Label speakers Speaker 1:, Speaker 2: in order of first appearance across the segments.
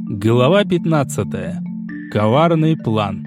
Speaker 1: Глава 15. Коварный план.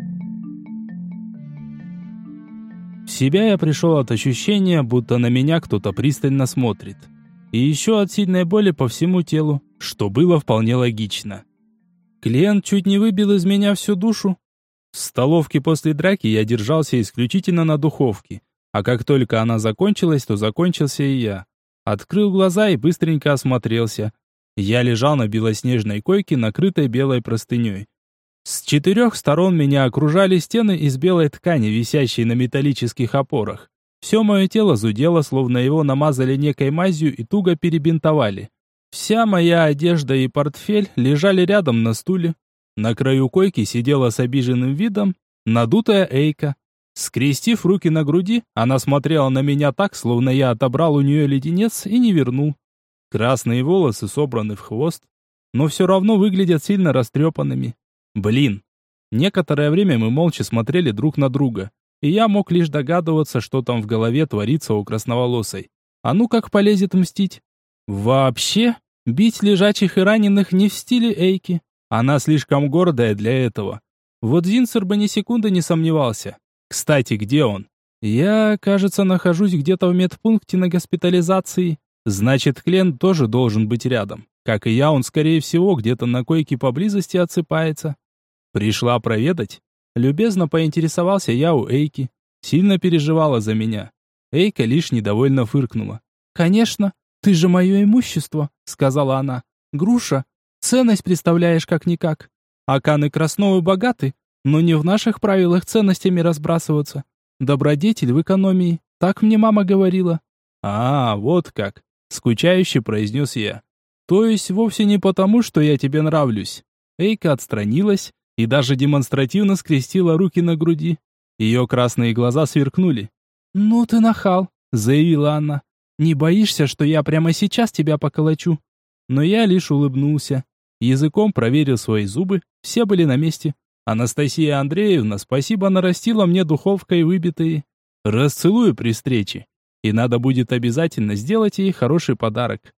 Speaker 1: В себя я пришел от ощущения, будто на меня кто-то пристально смотрит. И еще от сильной боли по всему телу, что было вполне логично. Клиент чуть не выбил из меня всю душу. В столовке после драки я держался исключительно на духовке, а как только она закончилась, то закончился и я. Открыл глаза и быстренько осмотрелся. Я лежал на белоснежной койке, накрытой белой простыней. С 4 сторон меня окружали стены из белой ткани, висящей на металлических опорах. Все мое тело зудело, словно его намазали некой мазью и туго перебинтовали. Вся моя одежда и портфель лежали рядом на стуле. На краю койки сидела с обиженным видом надутая Эйка. Скрестив руки на груди, она смотрела на меня так, словно я отобрал у нее леденец и не вернул. Красные волосы собраны в хвост, но все равно выглядят сильно растрепанными. Блин. Некоторое время мы молча смотрели друг на друга, и я мог лишь догадываться, что там в голове творится у красноволосой. А ну как полезет мстить? Вообще, бить лежачих и раненых не в стиле Эйки. Она слишком гордая для этого. Вот Зинцер бы ни секунды не сомневался. Кстати, где он? Я, кажется, нахожусь где-то в медпункте на госпитализации. Значит, Клен тоже должен быть рядом. Как и я, он, скорее всего, где-то на койке поблизости отсыпается. Пришла проведать? Любезно поинтересовался я у Эйки. Сильно переживала за меня. Эйка лишь недовольно фыркнула. «Конечно, ты же мое имущество», — сказала она. «Груша, ценность представляешь как-никак. Аканы Красновы богаты, но не в наших правилах ценностями разбрасываться. Добродетель в экономии, так мне мама говорила». «А, вот как», — скучающе произнес я. «То есть вовсе не потому, что я тебе нравлюсь». Эйка отстранилась и даже демонстративно скрестила руки на груди. Ее красные глаза сверкнули. «Ну ты нахал», — заявила она. «Не боишься, что я прямо сейчас тебя поколочу?» Но я лишь улыбнулся. Языком проверил свои зубы, все были на месте. Анастасия Андреевна, спасибо, нарастила мне духовкой выбитые. Расцелую при встрече. И надо будет обязательно сделать ей хороший подарок.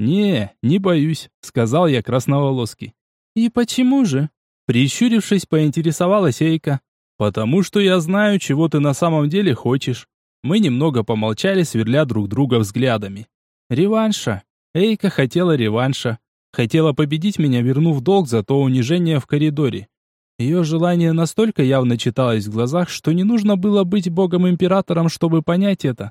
Speaker 1: Не боюсь», — сказал я красноволоски. «И почему же?» Прищурившись, поинтересовалась Эйка. «Потому что я знаю, чего ты на самом деле хочешь». Мы немного помолчали, сверля друг друга взглядами. Реванша. Эйка хотела реванша. Хотела победить меня, вернув долг за то унижение в коридоре. Ее желание настолько явно читалось в глазах, что не нужно было быть богом-императором, чтобы понять это.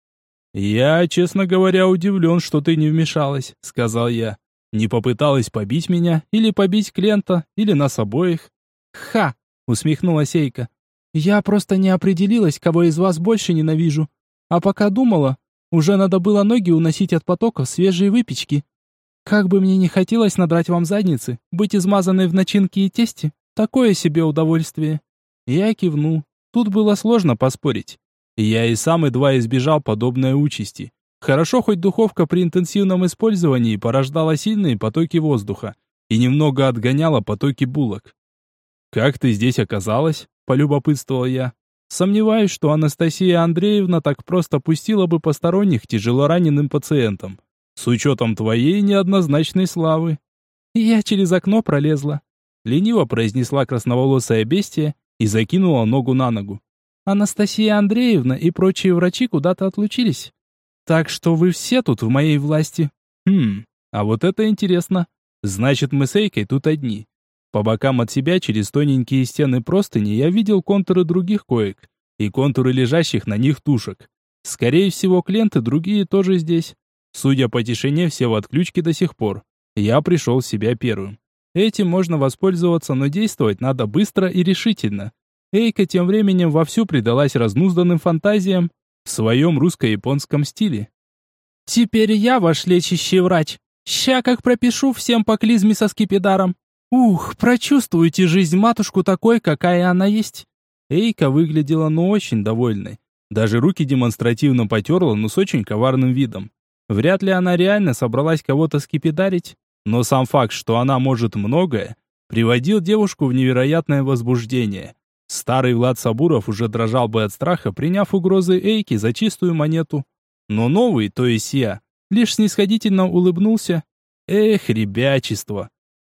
Speaker 1: «Я, честно говоря, удивлен, что ты не вмешалась», — сказал я. «Не попыталась побить меня, или побить Клента, или нас обоих». «Ха!» — усмехнулась Эйка. «Я просто не определилась, кого из вас больше ненавижу. А пока думала, уже надо было ноги уносить от потоков свежей выпечки. Как бы мне не хотелось надрать вам задницы, быть измазанной в начинке и тесте, такое себе удовольствие». Я кивнул. Тут было сложно поспорить. Я и сам едва избежал подобной участи. Хорошо, хоть духовка при интенсивном использовании порождала сильные потоки воздуха и немного отгоняла потоки булок. «Как ты здесь оказалась?» – полюбопытствовал я. «Сомневаюсь, что Анастасия Андреевна так просто пустила бы посторонних тяжелораненым пациентам, с учетом твоей неоднозначной славы». «Я через окно пролезла», – лениво произнесла красноволосая бестия и закинула ногу на ногу. «Анастасия Андреевна и прочие врачи куда-то отлучились. Так что вы все тут в моей власти». А вот это интересно. Значит, мы с Эйкой тут одни. По бокам от себя через тоненькие стены простыни я видел контуры других коек и контуры лежащих на них тушек. Скорее всего, Клент и другие тоже здесь. Судя по тишине, все в отключке до сих пор. Я пришел в себя первым. Этим можно воспользоваться, но действовать надо быстро и решительно. Эйка тем временем вовсю предалась разнузданным фантазиям в своем русско-японском стиле. «Теперь я ваш лечащий врач. Ща как пропишу всем по клизме со скипидаром. Ух, прочувствуйте жизнь матушку такой, какая она есть». Эйка выглядела очень довольной. Даже руки демонстративно потерла, но с очень коварным видом. Вряд ли она реально собралась кого-то скипидарить, но сам факт, что она может многое, приводил девушку в невероятное возбуждение. Старый Влад Сабуров уже дрожал бы от страха, приняв угрозы Эйки за чистую монету. Но новый, то есть я, лишь снисходительно улыбнулся. Эх, ребячество.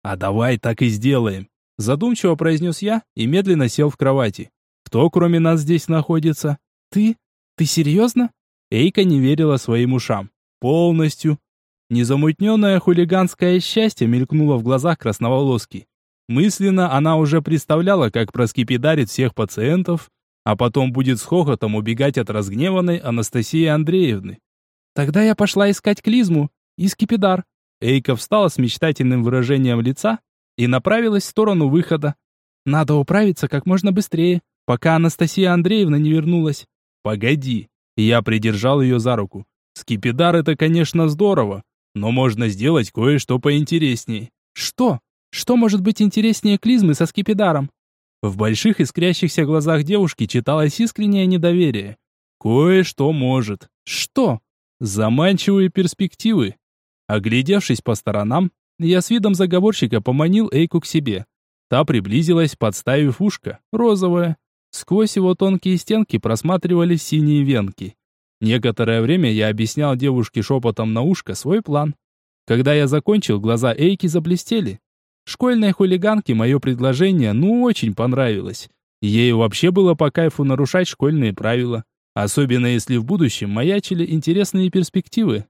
Speaker 1: «А давай так и сделаем», – задумчиво произнес я и медленно сел в кровати. «Кто кроме нас здесь находится?» «Ты? Ты серьезно?» Эйка не верила своим ушам. «Полностью». Незамутненное хулиганское счастье мелькнуло в глазах красноволоски. Мысленно она уже представляла, как проскипидарит всех пациентов, а потом будет с хохотом убегать от разгневанной Анастасии Андреевны. «Тогда я пошла искать клизму и скипидар». Эйка встала с мечтательным выражением лица и направилась в сторону выхода. «Надо управиться как можно быстрее, пока Анастасия Андреевна не вернулась». «Погоди». Я придержал ее за руку. «Скипидар — это, конечно, здорово, но можно сделать кое-что поинтереснее». «Что? Что может быть интереснее клизмы со скипидаром?» В больших искрящихся глазах девушки читалось искреннее недоверие. «Кое-что может». «Что?» «Заманчивые перспективы». Оглядевшись по сторонам, я с видом заговорщика поманил Эйку к себе. Та приблизилась, подставив ушко, розовое. Сквозь его тонкие стенки просматривались синие венки. Некоторое время я объяснял девушке шепотом на ушко свой план. Когда я закончил, глаза Эйки заблестели. Школьной хулиганке мое предложение очень понравилось. Ей вообще было по кайфу нарушать школьные правила. Особенно если в будущем маячили интересные перспективы.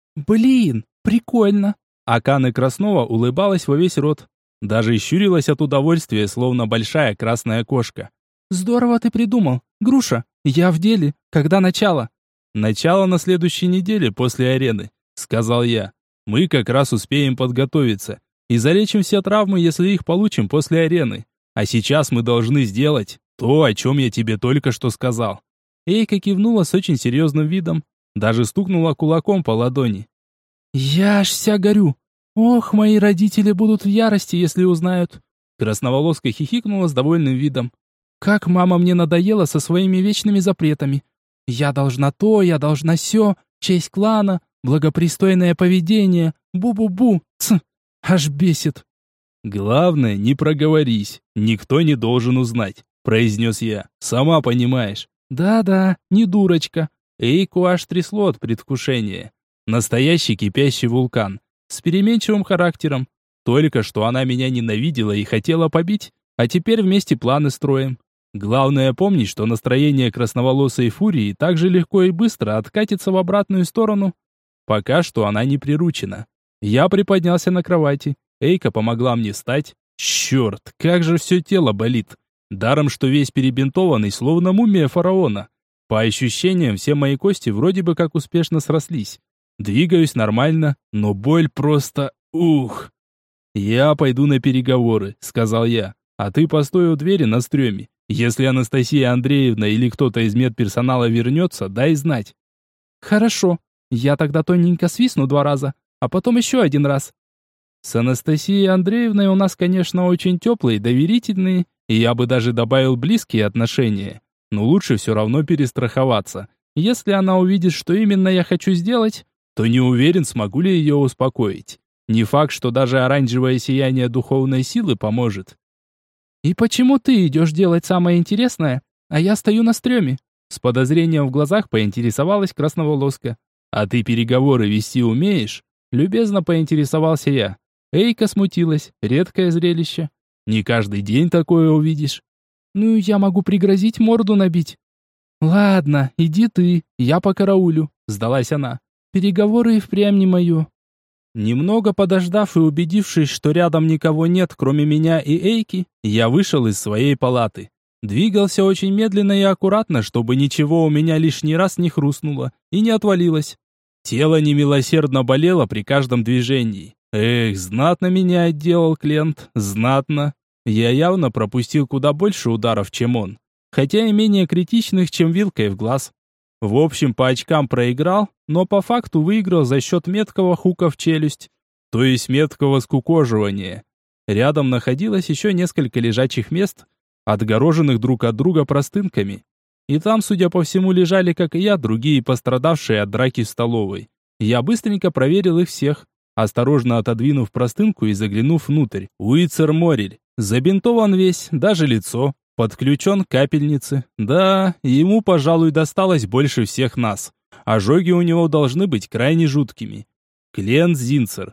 Speaker 1: «Блин, прикольно!» Акана Краснова улыбалась во весь рот. Даже щурилась от удовольствия, словно большая красная кошка. «Здорово ты придумал. Груша, я в деле. Когда начало?» «Начало на следующей неделе после арены», — сказал я. «Мы как раз успеем подготовиться и залечим все травмы, если их получим после арены. А сейчас мы должны сделать то, о чем я тебе только что сказал». Эйка кивнула с очень серьезным видом, даже стукнула кулаком по ладони. «Я аж вся горю. Ох, мои родители будут в ярости, если узнают». Красноволоска хихикнула с довольным видом. «Как мама мне надоела со своими вечными запретами. Я должна то, я должна сё, честь клана, благопристойное поведение, бу-бу-бу, аж бесит». «Главное, не проговорись, никто не должен узнать», произнес я. «Сама понимаешь». «Да-да, не дурочка». Эйку аж трясло от предвкушения. Настоящий кипящий вулкан, с переменчивым характером. Только что она меня ненавидела и хотела побить, а теперь вместе планы строим. Главное помнить, что настроение красноволосой фурии так же легко и быстро откатится в обратную сторону. Пока что она не приручена. Я приподнялся на кровати. Эйка помогла мне встать. Черт, как же все тело болит. Даром, что весь перебинтованный, словно мумия фараона. По ощущениям, все мои кости вроде бы как успешно срослись. Двигаюсь нормально, но боль просто... Ух! «Я пойду на переговоры», — сказал я. «А ты постой у двери на стреме. Если Анастасия Андреевна или кто-то из медперсонала вернется, дай знать». «Хорошо. Я тогда тоненько свистну 2 раза, а потом еще 1 раз». С Анастасией Андреевной у нас, конечно, очень теплые, доверительные, и я бы даже добавил близкие отношения. Но лучше все равно перестраховаться. Если она увидит, что именно я хочу сделать, то не уверен, смогу ли ее успокоить. Не факт, что даже оранжевое сияние духовной силы поможет. «И почему ты идешь делать самое интересное, а я стою на стреме?» С подозрением в глазах поинтересовалась красноволоска. «А ты переговоры вести умеешь?» Любезно поинтересовался я. Эйка смутилась. Редкое зрелище. Не каждый день такое увидишь. «Ну, я могу пригрозить, морду набить». «Ладно, иди ты, я покараулю», — сдалась она. «Переговоры и впрямь не мое». Немного подождав и убедившись, что рядом никого нет, кроме меня и Эйки, я вышел из своей палаты. Двигался очень медленно и аккуратно, чтобы ничего у меня лишний раз не хрустнуло и не отвалилось. Тело немилосердно болело при каждом движении. Эх, знатно меня отделал Клент, знатно. Я явно пропустил куда больше ударов, чем он, хотя и менее критичных, чем вилкой в глаз. В общем, по очкам проиграл, но по факту выиграл за счет меткого хука в челюсть, то есть меткого скукоживания. Рядом находилось еще несколько лежачих мест, отгороженных друг от друга простынками. И там, судя по всему, лежали, как и я, другие пострадавшие от драки в столовой. Я быстренько проверил их всех, осторожно отодвинув простынку и заглянув внутрь. Уицер Морель. Забинтован весь, даже лицо. Подключен к капельнице. Да, ему, пожалуй, досталось больше всех нас. Ожоги у него должны быть крайне жуткими. Клент Зинцер.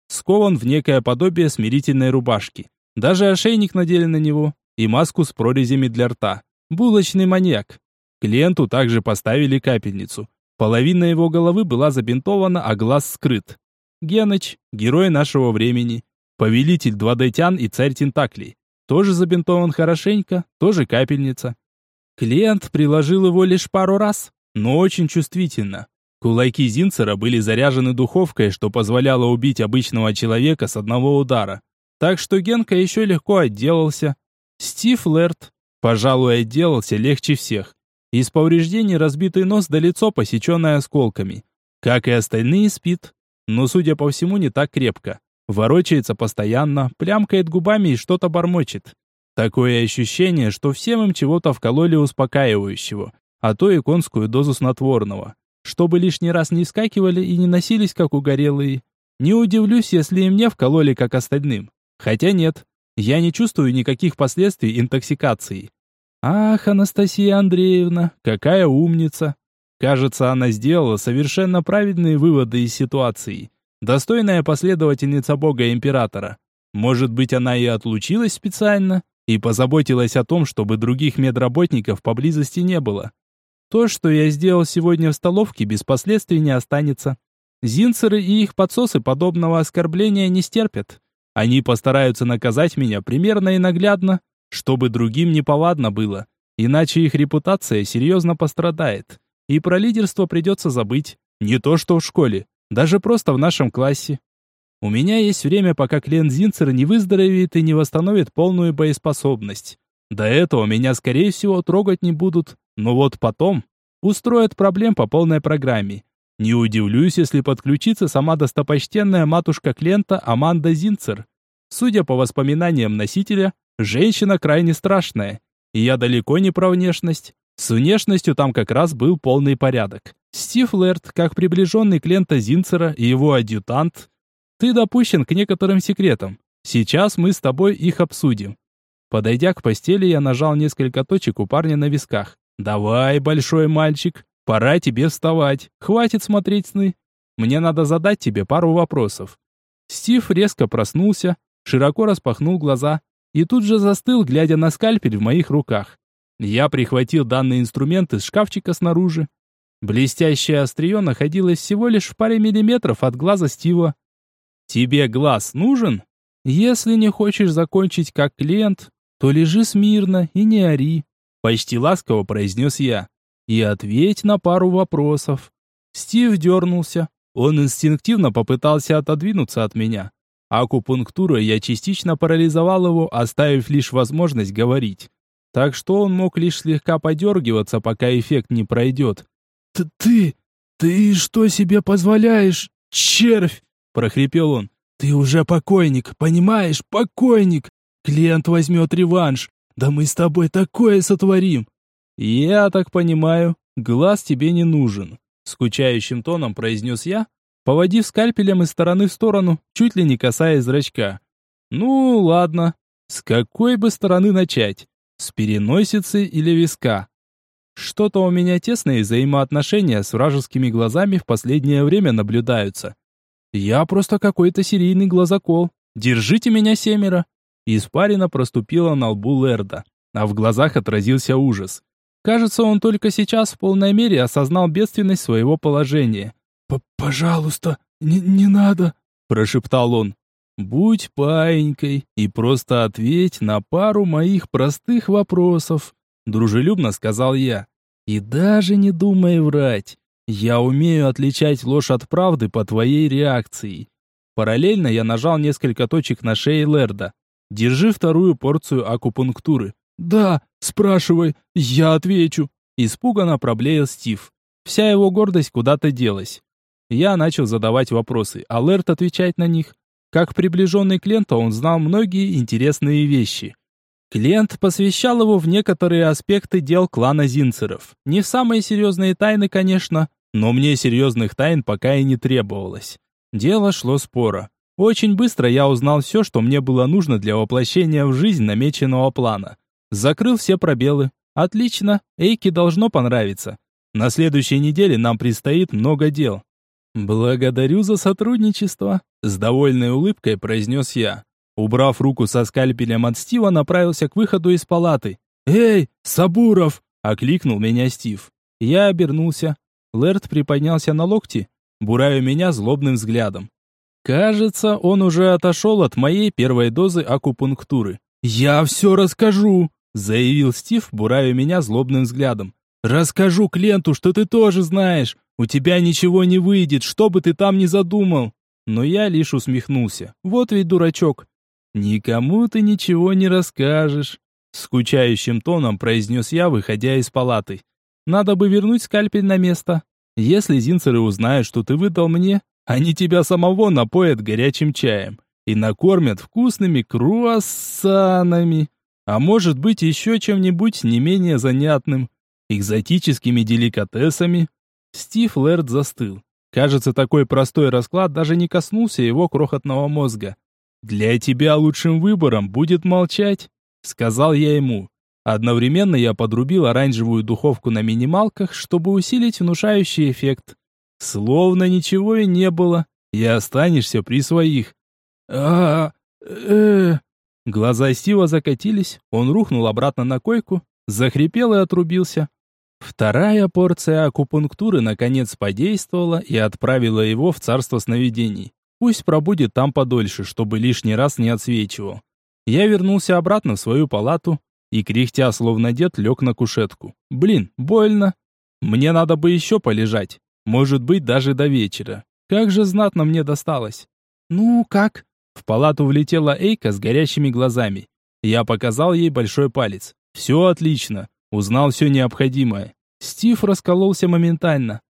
Speaker 1: скован в некое подобие смирительной рубашки. Даже ошейник надели на него и маску с прорезями для рта. Булочный маньяк. Клиенту также поставили капельницу. Половина его головы была забинтована, а глаз скрыт. Геныч, герой нашего времени, повелитель 2D-тян и царь тентаклей. Тоже забинтован хорошенько, тоже капельница. Клиент приложил его лишь пару раз, но очень чувствительно. Кулаки Зинцера были заряжены духовкой, что позволяло убить обычного человека с одного удара. Так что Генка еще легко отделался. Стив Лэрд, пожалуй, отделался легче всех. Из повреждений разбитый нос да лицо, посеченное осколками. Как и остальные, спит. Но, судя по всему, не так крепко. Ворочается постоянно, плямкает губами и что-то бормочет. Такое ощущение, что всем им чего-то вкололи успокаивающего, а то и конскую дозу снотворного, чтобы лишний раз не вскакивали и не носились, как угорелые. Не удивлюсь, если и мне вкололи, как остальным. Хотя нет, я не чувствую никаких последствий интоксикации. Ах, Анастасия Андреевна, какая умница! Кажется, она сделала совершенно правильные выводы из ситуации. Достойная последовательница бога-императора. Может быть, она и отлучилась специально и позаботилась о том, чтобы других медработников поблизости не было. То, что я сделал сегодня в столовке, без последствий не останется. Зинцеры и их подсосы подобного оскорбления не стерпят. Они постараются наказать меня примерно и наглядно, чтобы другим неповадно было, иначе их репутация серьезно пострадает. И про лидерство придется забыть. Не то что в школе, даже просто в нашем классе. У меня есть время, пока клиент Зинцера не выздоровеет и не восстановит полную боеспособность. До этого меня, скорее всего, трогать не будут, но вот потом устроят проблем по полной программе. Не удивлюсь, если подключится сама достопочтенная матушка клиента Аманда Зинцер. Судя по воспоминаниям носителя, женщина крайне страшная. И я далеко не про внешность. С внешностью там как раз был полный порядок. Стив Лэрд, как приближенный клиента Зинцера и его адъютант, ты допущен к некоторым секретам. Сейчас мы с тобой их обсудим. Подойдя к постели, я нажал несколько точек у парня на висках. «Давай, большой мальчик, пора тебе вставать. Хватит смотреть сны. Мне надо задать тебе пару вопросов». Стив резко проснулся, широко распахнул глаза и тут же застыл, глядя на скальпель в моих руках. Я прихватил данный инструмент из шкафчика снаружи. Блестящее острие находилось всего лишь в паре миллиметров от глаза Стива. «Тебе глаз нужен? Если не хочешь закончить как клиент, то лежи смирно и не ори», — почти ласково произнес я. «И ответь на пару вопросов». Стив дернулся. Он инстинктивно попытался отодвинуться от меня. Акупунктурой я частично парализовал его, оставив лишь возможность говорить. Так что он мог лишь слегка подергиваться, пока эффект не пройдет. «Ты что себе позволяешь, червь?» — прохрипел он. «Ты уже покойник, понимаешь, покойник! Клиент возьмет реванш, да мы с тобой такое сотворим!» «Я так понимаю, глаз тебе не нужен», — скучающим тоном произнес я, поводив скальпелем из стороны в сторону, чуть ли не касаясь зрачка. «Ну, ладно. С какой бы стороны начать? С переносицы или виска?» Что-то у меня тесные взаимоотношения с вражескими глазами в последнее время наблюдаются. Я просто какой-то серийный глазокол. Держите меня, семеро. Испарина проступила на лбу Лэрда, а в глазах отразился ужас. Кажется, он только сейчас в полной мере осознал бедственность своего положения. «Пожалуйста, не надо», – прошептал он. «Будь паинькой и просто ответь на пару моих простых вопросов», – дружелюбно сказал я. «И даже не думай врать. Я умею отличать ложь от правды по твоей реакции». Параллельно я нажал несколько точек на шее Лэрда. «Держи вторую порцию акупунктуры». «Да, спрашивай, я отвечу», – испуганно проблеял Стив. Вся его гордость куда-то делась. Я начал задавать вопросы, а Лэрд отвечать на них. Как приближенный клиента он знал многие интересные вещи. Клиент посвящал его в некоторые аспекты дел клана Зинцеров. Не в самые серьезные тайны, конечно, но мне серьезных тайн пока и не требовалось. Дело шло споро. Очень быстро я узнал все, что мне было нужно для воплощения в жизнь намеченного плана. Закрыл все пробелы. Отлично, Эйке должно понравиться. На следующей неделе нам предстоит много дел. «Благодарю за сотрудничество», — с довольной улыбкой произнес я. Убрав руку со скальпелем от Стива, направился к выходу из палаты. «Эй, Сабуров!» — окликнул меня Стив. Я обернулся. Лэрд приподнялся на локти, буравя меня злобным взглядом. Кажется, он уже отошел от моей первой дозы акупунктуры. «Я все расскажу!» — заявил Стив, буравя меня злобным взглядом. «Расскажу Кленту, что ты тоже знаешь. У тебя ничего не выйдет, что бы ты там ни задумал». Но я лишь усмехнулся. Вот ведь дурачок. «Никому ты ничего не расскажешь», — скучающим тоном произнес я, выходя из палаты. «Надо бы вернуть скальпель на место. Если зинцеры узнают, что ты выдал мне, они тебя самого напоят горячим чаем и накормят вкусными круассанами, а может быть еще чем-нибудь не менее занятным, экзотическими деликатесами». Стив Лэрд застыл. Кажется, такой простой расклад даже не коснулся его крохотного мозга. «Для тебя лучшим выбором будет молчать», — сказал я ему. Одновременно я подрубил оранжевую духовку на минималках, чтобы усилить внушающий эффект. Словно ничего и не было, и останешься при своих. Глаза Стива закатились, он рухнул обратно на койку, захрипел и отрубился. Вторая порция акупунктуры наконец подействовала и отправила его в царство сновидений. Пусть пробудет там подольше, чтобы лишний раз не отсвечивал. Я вернулся обратно в свою палату и, кряхтя словно дед, лег на кушетку. Блин, больно. Мне надо бы еще полежать. Может быть, даже до вечера. Как же знатно мне досталось. «Ну, как?» В палату влетела Эйка с горящими глазами. Я показал ей большой палец. «Все отлично. Узнал все необходимое». Стив раскололся моментально.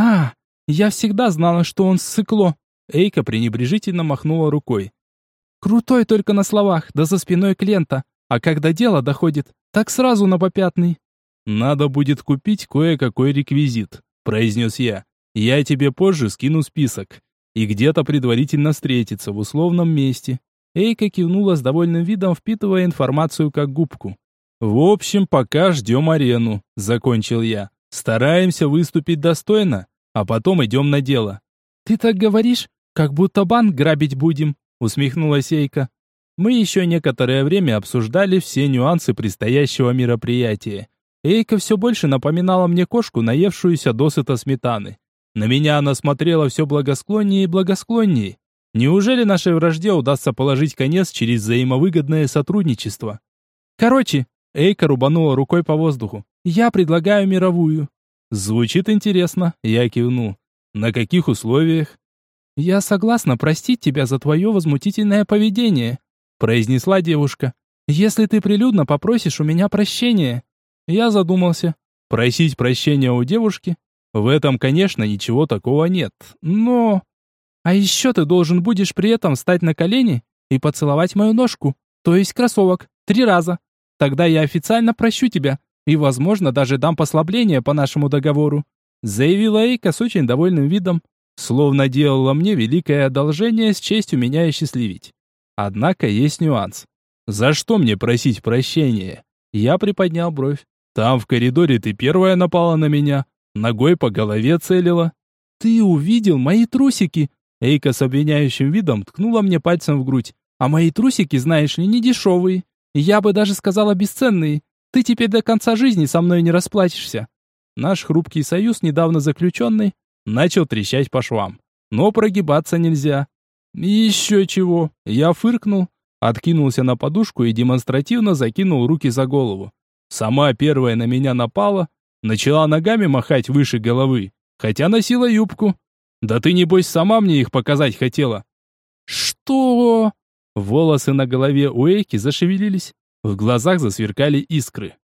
Speaker 1: Я всегда знала, что он ссыкло». Эйка пренебрежительно махнула рукой. «Крутой только на словах, да за спиной Клента. А когда дело доходит, так сразу на попятный». «Надо будет купить кое-какой реквизит», — произнес я. «Я тебе позже скину список. И где-то предварительно встретиться в условном месте». Эйка кивнула с довольным видом, впитывая информацию как губку. «В общем, пока ждем арену», — закончил я. «Стараемся выступить достойно, а потом идем на дело». «Ты так говоришь, как будто банк грабить будем», — усмехнулась Эйка. Мы еще некоторое время обсуждали все нюансы предстоящего мероприятия. Эйка все больше напоминала мне кошку, наевшуюся досыта сметаны. На меня она смотрела все благосклоннее и благосклоннее. Неужели нашей вражде удастся положить конец через взаимовыгодное сотрудничество? Короче, Эйка рубанула рукой по воздуху. «Я предлагаю мировую». «Звучит интересно», — я кивнул. «На каких условиях?» «Я согласна простить тебя за твое возмутительное поведение», — произнесла девушка. «Если ты прилюдно попросишь у меня прощения». Я задумался. Просить прощения у девушки? В этом, конечно, ничего такого нет. Но... «А еще ты должен будешь при этом встать на колени и поцеловать мою ножку, то есть кроссовок, 3 раза. Тогда я официально прощу тебя и, возможно, даже дам послабление по нашему договору», заявила Эйка с очень довольным видом, словно делала мне великое одолжение с честью меня и счастливить. Однако есть нюанс. «За что мне просить прощения?» Я приподнял бровь. «Там в коридоре ты первая напала на меня, ногой по голове целила». «Ты увидел мои трусики?» Эйка с обвиняющим видом ткнула мне пальцем в грудь. «А мои трусики, знаешь ли, не дешевые. Я бы даже сказала бесценные. Ты теперь до конца жизни со мной не расплатишься». Наш хрупкий союз, недавно заключенный, начал трещать по швам. Но прогибаться нельзя. «Еще чего!» Я фыркнул, откинулся на подушку и демонстративно закинул руки за голову. Сама первая на меня напала, начала ногами махать выше головы, хотя носила юбку. «Да ты, небось, сама мне их показать хотела». «Что?» Волосы на голове у Эйки зашевелились, в глазах засверкали искры.